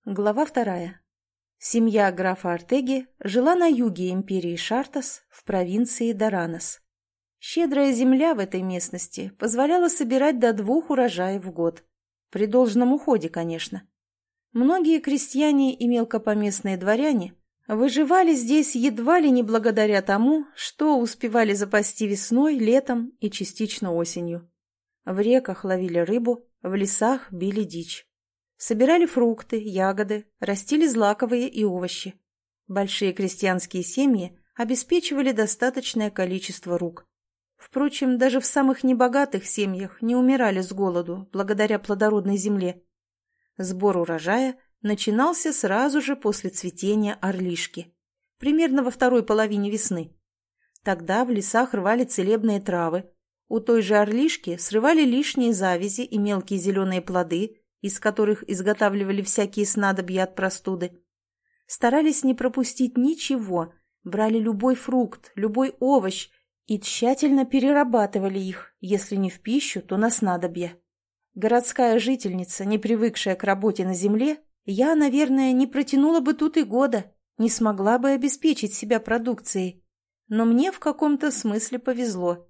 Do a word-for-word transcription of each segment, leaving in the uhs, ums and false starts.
Глава вторая. Семья графа Артеги жила на юге империи Шартас, в провинции Даранос. Щедрая земля в этой местности позволяла собирать до двух урожаев в год. При должном уходе, конечно. Многие крестьяне и мелкопоместные дворяне выживали здесь едва ли не благодаря тому, что успевали запасти весной, летом и частично осенью. В реках ловили рыбу, в лесах били дичь. Собирали фрукты, ягоды, растили злаковые и овощи. Большие крестьянские семьи обеспечивали достаточное количество рук. Впрочем, даже в самых небогатых семьях не умирали с голоду благодаря плодородной земле. Сбор урожая начинался сразу же после цветения орлишки, примерно во второй половине весны. Тогда в лесах рвали целебные травы, у той же орлишки срывали лишние завязи и мелкие зеленые плоды, из которых изготавливали всякие снадобья от простуды. Старались не пропустить ничего, брали любой фрукт, любой овощ и тщательно перерабатывали их, если не в пищу, то на снадобья. Городская жительница, не привыкшая к работе на земле, я, наверное, не протянула бы тут и года, не смогла бы обеспечить себя продукцией. Но мне в каком-то смысле повезло.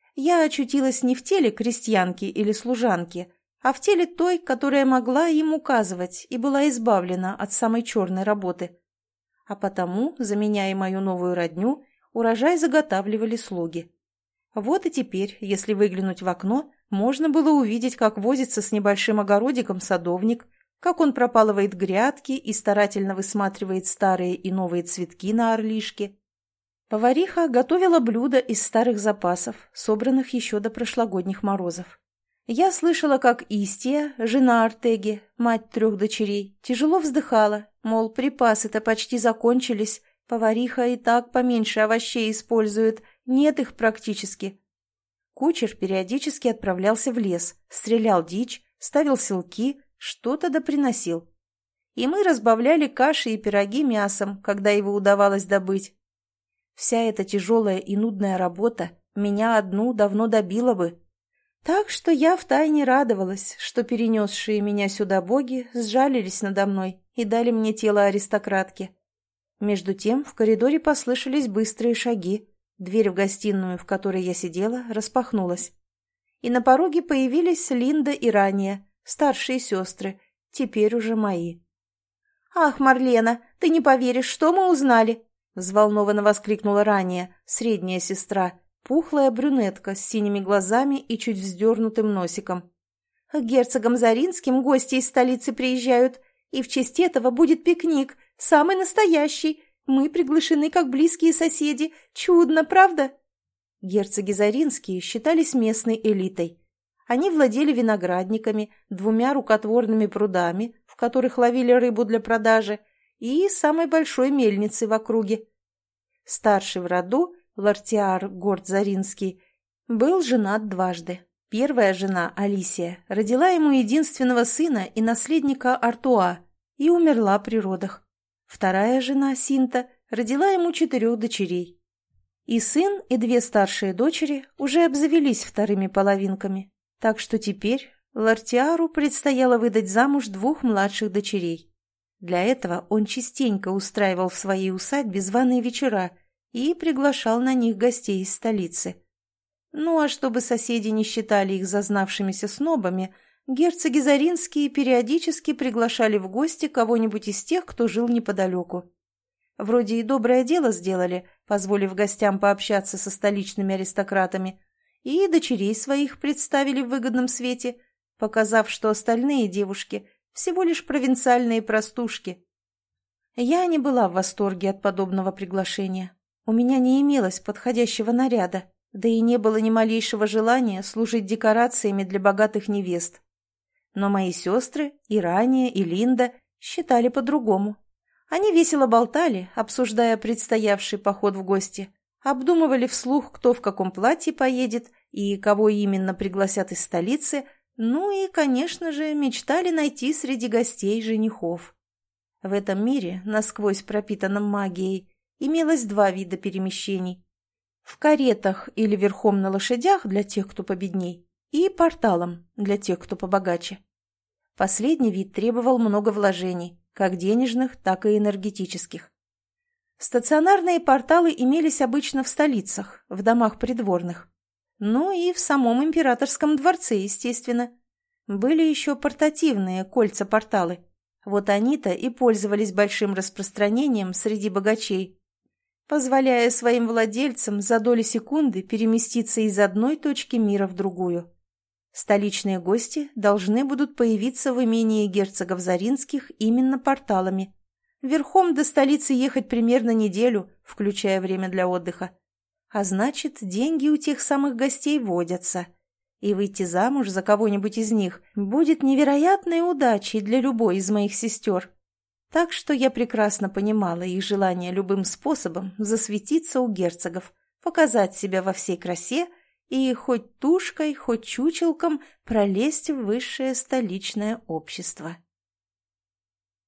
Я очутилась не в теле крестьянки или служанки, а в теле той, которая могла им указывать и была избавлена от самой черной работы. А потому, заменяя мою новую родню, урожай заготавливали слуги. Вот и теперь, если выглянуть в окно, можно было увидеть, как возится с небольшим огородиком садовник, как он пропалывает грядки и старательно высматривает старые и новые цветки на орлишке. Повариха готовила блюда из старых запасов, собранных еще до прошлогодних морозов. Я слышала, как Истия, жена Артеги, мать трех дочерей, тяжело вздыхала, мол, припасы-то почти закончились, повариха и так поменьше овощей использует, нет их практически. Кучер периодически отправлялся в лес, стрелял дичь, ставил селки, что-то да приносил. И мы разбавляли каши и пироги мясом, когда его удавалось добыть. Вся эта тяжелая и нудная работа меня одну давно добила бы. Так что я втайне радовалась, что перенесшие меня сюда боги сжалились надо мной и дали мне тело аристократки. Между тем в коридоре послышались быстрые шаги, дверь в гостиную, в которой я сидела, распахнулась. И на пороге появились Линда и Рания, старшие сестры, теперь уже мои. «Ах, Марлена, ты не поверишь, что мы узнали!» — взволнованно воскликнула Рания, средняя сестра, пухлая брюнетка с синими глазами и чуть вздернутым носиком. «К герцогам Заринским гости из столицы приезжают, и в честь этого будет пикник, самый настоящий. Мы приглашены как близкие соседи. Чудно, правда?» Герцоги Заринские считались местной элитой. Они владели виноградниками, двумя рукотворными прудами, в которых ловили рыбу для продажи, и самой большой мельницей в округе. Старший в роду, Лартиар Горд Заринский, был женат дважды. Первая жена, Алисия, родила ему единственного сына и наследника Артуа и умерла при родах. Вторая жена, Синта, родила ему четырех дочерей. И сын, и две старшие дочери уже обзавелись вторыми половинками, так что теперь Лартиару предстояло выдать замуж двух младших дочерей. Для этого он частенько устраивал в своей усадьбе званые вечера и приглашал на них гостей из столицы. Ну а чтобы соседи не считали их зазнавшимися снобами, герцоги Заринские периодически приглашали в гости кого-нибудь из тех, кто жил неподалеку. Вроде и доброе дело сделали, позволив гостям пообщаться со столичными аристократами, и дочерей своих представили в выгодном свете, показав, что остальные девушки всего лишь провинциальные простушки. Я не была в восторге от подобного приглашения. У меня не имелось подходящего наряда, да и не было ни малейшего желания служить декорациями для богатых невест. Но мои сестры, и Рания, и Линда, считали по-другому. Они весело болтали, обсуждая предстоявший поход в гости, обдумывали вслух, кто в каком платье поедет и кого именно пригласят из столицы, ну и, конечно же, мечтали найти среди гостей женихов. В этом мире, насквозь пропитанном магией, имелось два вида перемещений. В каретах или верхом на лошадях для тех, кто победней, и порталом для тех, кто побогаче. Последний вид требовал много вложений, как денежных, так и энергетических. Стационарные порталы имелись обычно в столицах, в домах придворных. Ну и в самом императорском дворце, естественно. Были еще портативные кольца-порталы. Вот они-то и пользовались большим распространением среди богачей, позволяя своим владельцам за доли секунды переместиться из одной точки мира в другую. Столичные гости должны будут появиться в имении герцогов Заринских именно порталами. Верхом до столицы ехать примерно неделю, включая время для отдыха. А значит, деньги у тех самых гостей водятся. И выйти замуж за кого-нибудь из них будет невероятной удачей для любой из моих сестер. Так что я прекрасно понимала их желание любым способом засветиться у герцогов, показать себя во всей красе и хоть тушкой, хоть чучелком пролезть в высшее столичное общество.